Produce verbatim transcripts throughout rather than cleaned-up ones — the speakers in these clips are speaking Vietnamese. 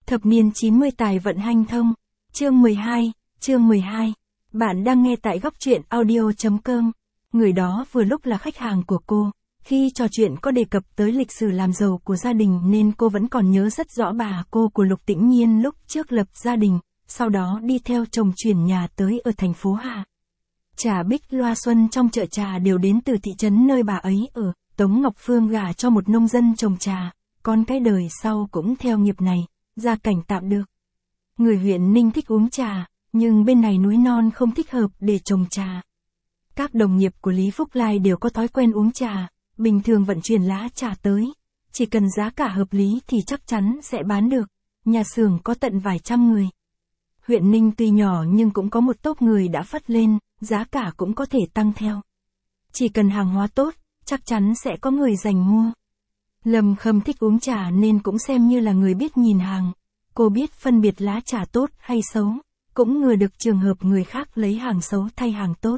Thập niên chín mươi tài vận hanh thông. Chương mười hai, chương mười hai. Bạn đang nghe tại góc truyện audio chấm com. Người đó vừa lúc là khách hàng của cô. Khi trò chuyện có đề cập tới lịch sử làm giàu của gia đình nên cô vẫn còn nhớ rất rõ bà cô của Lục Tĩnh Nhiên lúc trước lập gia đình, sau đó đi theo chồng chuyển nhà tới ở thành phố Hà. Trà bích loa xuân trong chợ trà đều đến từ thị trấn nơi bà ấy ở. Tống Ngọc Phương gả cho một nông dân trồng trà, con cái đời sau cũng theo nghiệp này, gia cảnh tạm được. Người huyện Ninh thích uống trà, nhưng bên này núi non không thích hợp để trồng trà. Các đồng nghiệp của Lý Phúc Lai đều có thói quen uống trà, bình thường vận chuyển lá trà tới. Chỉ cần giá cả hợp lý thì chắc chắn sẽ bán được, nhà xưởng có tận vài trăm người. Huyện Ninh tuy nhỏ nhưng cũng có một tốp người đã phất lên, giá cả cũng có thể tăng theo. Chỉ cần hàng hóa tốt, chắc chắn sẽ có người giành mua. Lâm Khâm thích uống trà nên cũng xem như là người biết nhìn hàng. Cô biết phân biệt lá trà tốt hay xấu, cũng ngừa được trường hợp người khác lấy hàng xấu thay hàng tốt.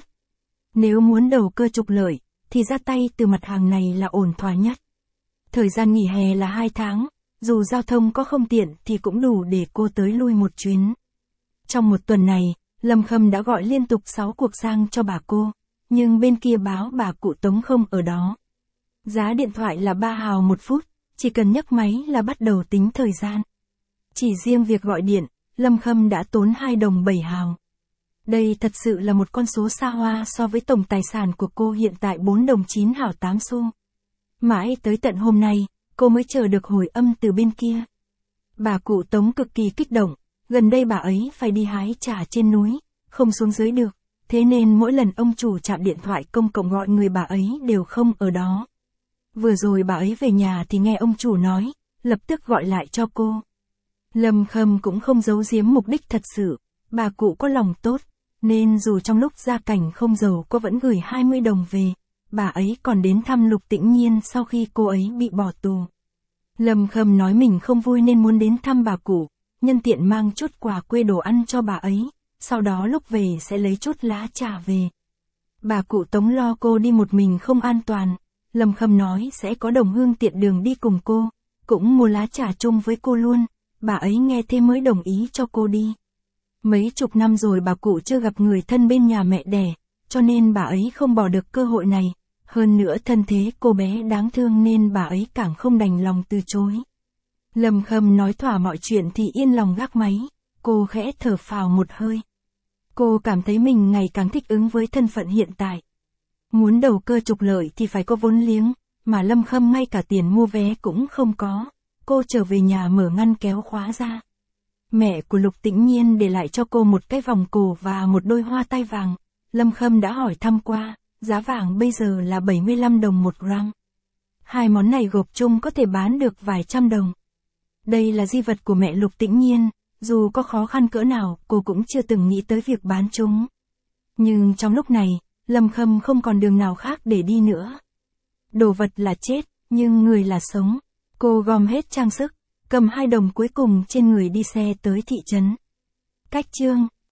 Nếu muốn đầu cơ trục lợi, thì ra tay từ mặt hàng này là ổn thỏa nhất. Thời gian nghỉ hè là hai tháng, dù giao thông có không tiện thì cũng đủ để cô tới lui một chuyến. Trong một tuần này, Lâm Khâm đã gọi liên tục sáu cuộc sang cho bà cô, nhưng bên kia báo bà cụ Tống không ở đó. Giá điện thoại là ba hào một phút, chỉ cần nhấc máy là bắt đầu tính thời gian. Chỉ riêng việc gọi điện, Lâm Khâm đã tốn hai đồng bảy hào. Đây thật sự là một con số xa hoa so với tổng tài sản của cô hiện tại bốn đồng chín hào tám xu. Mãi tới tận hôm nay, cô mới chờ được hồi âm từ bên kia. Bà cụ Tống cực kỳ kích động, gần đây bà ấy phải đi hái trà trên núi, không xuống dưới được, thế nên mỗi lần ông chủ chạm điện thoại công cộng gọi người bà ấy đều không ở đó. Vừa rồi bà ấy về nhà thì nghe ông chủ nói, lập tức gọi lại cho cô. Lâm Khâm cũng không giấu giếm mục đích thật sự, bà cụ có lòng tốt, nên dù trong lúc gia cảnh không giàu cô vẫn gửi hai mươi đồng về, bà ấy còn đến thăm Lục Tĩnh Nhiên sau khi cô ấy bị bỏ tù. Lâm Khâm nói mình không vui nên muốn đến thăm bà cụ, nhân tiện mang chút quà quê đồ ăn cho bà ấy, sau đó lúc về sẽ lấy chút lá trà về. Bà cụ Tống lo cô đi một mình không an toàn, Lâm Khâm nói sẽ có đồng hương tiện đường đi cùng cô, cũng mua lá trà chung với cô luôn, bà ấy nghe thế mới đồng ý cho cô đi. Mấy chục năm rồi bà cụ chưa gặp người thân bên nhà mẹ đẻ, cho nên bà ấy không bỏ được cơ hội này, hơn nữa thân thế cô bé đáng thương nên bà ấy càng không đành lòng từ chối. Lâm Khâm nói thỏa mọi chuyện thì yên lòng gác máy, cô khẽ thở phào một hơi. Cô cảm thấy mình ngày càng thích ứng với thân phận hiện tại. Muốn đầu cơ trục lợi thì phải có vốn liếng, mà Lâm Khâm ngay cả tiền mua vé cũng không có. Cô trở về nhà mở ngăn kéo khóa ra. Mẹ của Lục Tĩnh Nhiên để lại cho cô một cái vòng cổ và một đôi hoa tai vàng. Lâm Khâm đã hỏi thăm qua, giá vàng bây giờ là bảy mươi lăm đồng một gram. Hai món này gộp chung có thể bán được vài trăm đồng. Đây là di vật của mẹ Lục Tĩnh Nhiên, dù có khó khăn cỡ nào cô cũng chưa từng nghĩ tới việc bán chúng. Nhưng trong lúc này, Lâm Khâm không còn đường nào khác để đi nữa. Đồ vật là chết, nhưng người là sống. Cô gom hết trang sức, cầm hai đồng cuối cùng trên người đi xe tới thị trấn. Cách chương